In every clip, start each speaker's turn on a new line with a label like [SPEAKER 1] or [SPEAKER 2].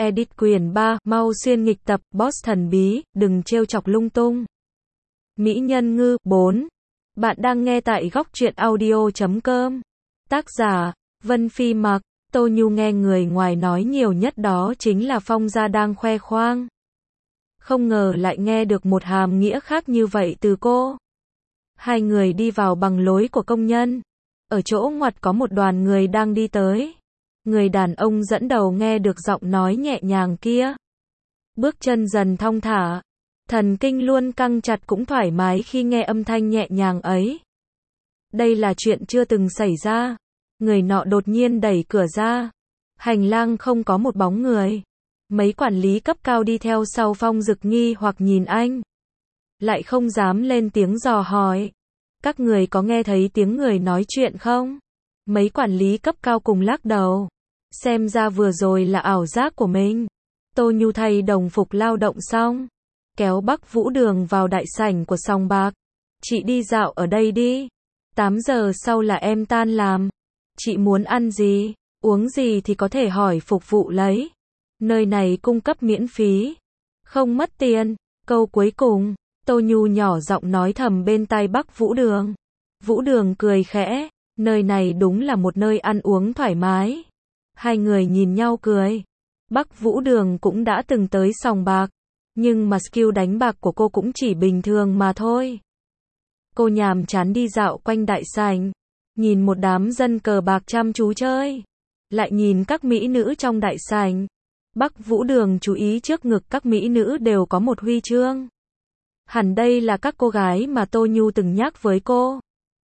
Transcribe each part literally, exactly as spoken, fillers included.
[SPEAKER 1] Edit quyển ba, mau xuyên nghịch tập, boss thần bí, đừng trêu chọc lung tung. Mỹ nhân ngư, bốn. Bạn đang nghe tại góc truyện audio chấm com. Tác giả, Vân Phi Mặc. Tô Nhu nghe người ngoài nói nhiều nhất đó chính là Phong gia đang khoe khoang. Không ngờ lại nghe được một hàm nghĩa khác như vậy từ cô. Hai người đi vào bằng lối của công nhân. Ở chỗ ngoặt có một đoàn người đang đi tới. Người đàn ông dẫn đầu nghe được giọng nói nhẹ nhàng kia. Bước chân dần thong thả. Thần kinh luôn căng chặt cũng thoải mái khi nghe âm thanh nhẹ nhàng ấy. Đây là chuyện chưa từng xảy ra. Người nọ đột nhiên đẩy cửa ra. Hành lang không có một bóng người. Mấy quản lý cấp cao đi theo sau Phong Dực nghi hoặc nhìn anh. Lại không dám lên tiếng dò hỏi. Các người có nghe thấy tiếng người nói chuyện không? Mấy quản lý cấp cao cùng lắc đầu. Xem ra vừa rồi là ảo giác của mình. Tô Nhu thay đồng phục lao động xong. Kéo Bắc Vũ Đường vào đại sảnh của sòng bạc. Chị đi dạo ở đây đi. tám giờ sau là em tan làm. Chị muốn ăn gì, uống gì thì có thể hỏi phục vụ lấy. Nơi này cung cấp miễn phí. Không mất tiền. Câu cuối cùng, Tô Nhu nhỏ giọng nói thầm bên tai Bắc Vũ Đường. Vũ Đường cười khẽ. Nơi này đúng là một nơi ăn uống thoải mái. Hai người nhìn nhau cười. Bắc Vũ Đường cũng đã từng tới sòng bạc. Nhưng mà skill đánh bạc của cô cũng chỉ bình thường mà thôi. Cô nhàm chán đi dạo quanh đại sảnh. Nhìn một đám dân cờ bạc chăm chú chơi. Lại nhìn các mỹ nữ trong đại sảnh. Bắc Vũ Đường chú ý trước ngực các mỹ nữ đều có một huy chương. Hẳn đây là các cô gái mà Tô Nhu từng nhắc với cô.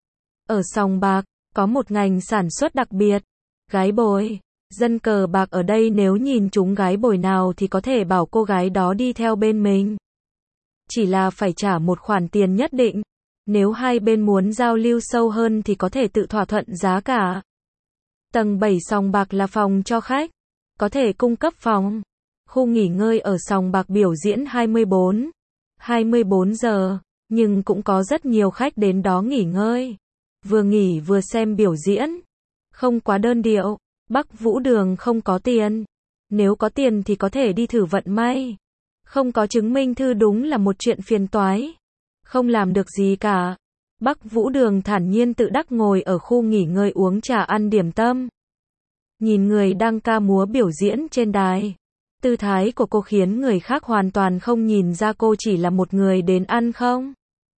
[SPEAKER 1] Ở sòng bạc, có một ngành sản xuất đặc biệt. Gái bồi. Dân cờ bạc ở đây nếu nhìn chúng gái bồi nào thì có thể bảo cô gái đó đi theo bên mình. Chỉ là phải trả một khoản tiền nhất định. Nếu hai bên muốn giao lưu sâu hơn thì có thể tự thỏa thuận giá cả. Tầng bảy sòng bạc là phòng cho khách. Có thể cung cấp phòng. Khu nghỉ ngơi ở sòng bạc biểu diễn hai mươi bốn, hai mươi bốn giờ. Nhưng cũng có rất nhiều khách đến đó nghỉ ngơi. Vừa nghỉ vừa xem biểu diễn. Không quá đơn điệu. Bắc Vũ Đường không có tiền. Nếu có tiền thì có thể đi thử vận may. Không có chứng minh thư đúng là một chuyện phiền toái. Không làm được gì cả. Bắc Vũ Đường thản nhiên tự đắc ngồi ở khu nghỉ ngơi uống trà ăn điểm tâm. Nhìn người đang ca múa biểu diễn trên đài. Tư thái của cô khiến người khác hoàn toàn không nhìn ra cô chỉ là một người đến ăn không.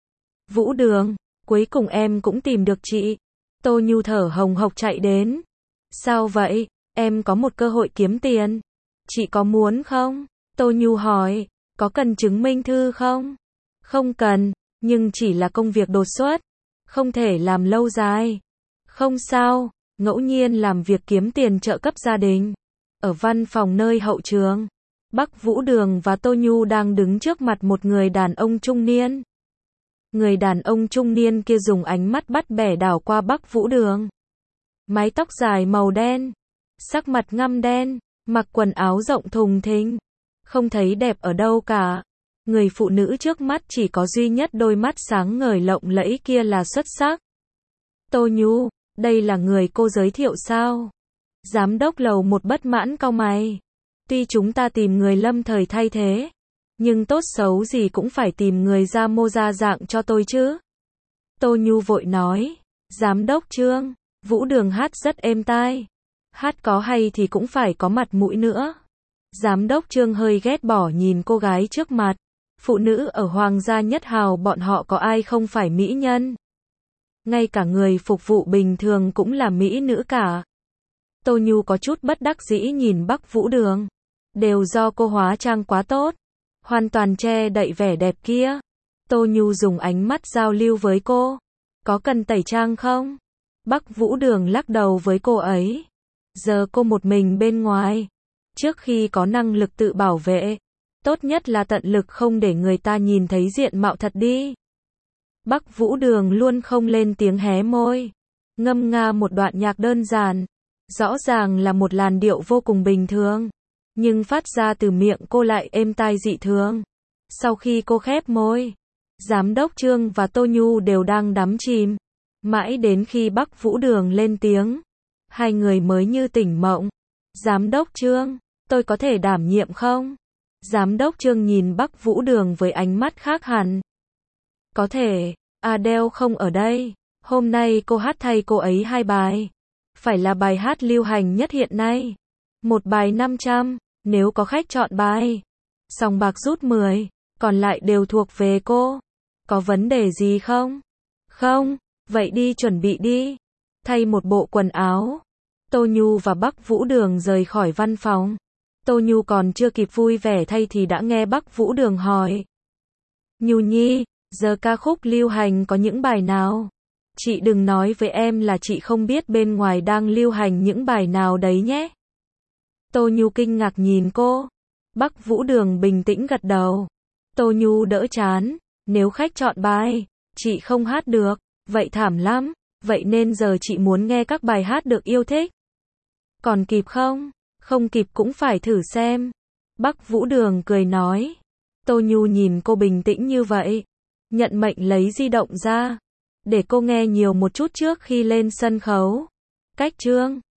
[SPEAKER 1] Vũ Đường, cuối cùng em cũng tìm được chị. Tô Nhu thở hồng hộc chạy đến. Sao vậy? Em có một cơ hội kiếm tiền. Chị có muốn không? Tô Nhu hỏi. Có cần chứng minh thư không? Không cần, nhưng chỉ là công việc đột xuất. Không thể làm lâu dài. Không sao, ngẫu nhiên làm việc kiếm tiền trợ cấp gia đình. Ở văn phòng nơi hậu trường, Bắc Vũ Đường và Tô Nhu đang đứng trước mặt một người đàn ông trung niên. Người đàn ông trung niên kia dùng ánh mắt bắt bẻ đảo qua Bắc Vũ Đường. Mái tóc dài màu đen, sắc mặt ngăm đen, mặc quần áo rộng thùng thình. Không thấy đẹp ở đâu cả. Người phụ nữ trước mắt chỉ có duy nhất đôi mắt sáng ngời lộng lẫy kia là xuất sắc. Tô Nhu, đây là người cô giới thiệu sao? Giám đốc lầu một bất mãn cau mày. Tuy chúng ta tìm người lâm thời thay thế, nhưng tốt xấu gì cũng phải tìm người ra mô ra dạng cho tôi chứ. Tô Nhu vội nói. Giám đốc Trương, Vũ Đường hát rất êm tai. Hát có hay thì cũng phải có mặt mũi nữa. Giám đốc Trương hơi ghét bỏ nhìn cô gái trước mặt. Phụ nữ ở Hoàng gia Nhất Hào bọn họ có ai không phải mỹ nhân. Ngay cả người phục vụ bình thường cũng là mỹ nữ cả. Tô Nhu có chút bất đắc dĩ nhìn Bắc Vũ Đường. Đều do cô hóa trang quá tốt. Hoàn toàn che đậy vẻ đẹp kia. Tô Nhu dùng ánh mắt giao lưu với cô. Có cần tẩy trang không? Bắc Vũ Đường lắc đầu với cô ấy. Giờ cô một mình bên ngoài. Trước khi có năng lực tự bảo vệ, tốt nhất là tận lực không để người ta nhìn thấy diện mạo thật đi. Bắc Vũ Đường luôn không lên tiếng hé môi. Ngâm nga một đoạn nhạc đơn giản. Rõ ràng là một làn điệu vô cùng bình thường. Nhưng phát ra từ miệng cô lại êm tai dị thường. Sau khi cô khép môi, Giám đốc Trương và Tô Nhu đều đang đắm chìm. Mãi đến khi Bắc Vũ Đường lên tiếng, hai người mới như tỉnh mộng. Giám đốc Trương, Tôi có thể đảm nhiệm không? Giám đốc Trương nhìn Bắc Vũ Đường với ánh mắt khác hẳn. Có thể, Adele không ở đây. Hôm nay cô hát thay cô ấy hai bài. Phải là bài hát lưu hành nhất hiện nay. Một bài năm trăm, nếu có khách chọn bài. Sòng bạc rút mười, còn lại đều thuộc về cô. Có vấn đề gì không? Không, vậy đi chuẩn bị đi. Thay một bộ quần áo. Tô Nhu và Bắc Vũ Đường rời khỏi văn phòng. Tô Nhu còn chưa kịp vui vẻ thay thì đã nghe Bắc Vũ Đường hỏi. Nhu Nhi, giờ ca khúc lưu hành có những bài nào? Chị đừng nói với em là chị không biết bên ngoài đang lưu hành những bài nào đấy nhé. Tô Nhu kinh ngạc nhìn cô. Bắc Vũ Đường bình tĩnh gật đầu. Tô Nhu đỡ chán. Nếu khách chọn bài, chị không hát được, vậy thảm lắm. Vậy nên giờ chị muốn nghe các bài hát được yêu thích. Còn kịp không? Không kịp cũng phải thử xem. Bắc Vũ Đường cười nói. Tô Nhu nhìn cô bình tĩnh như vậy. Nhận mệnh lấy di động ra. Để cô nghe nhiều một chút trước khi lên sân khấu. Cách chương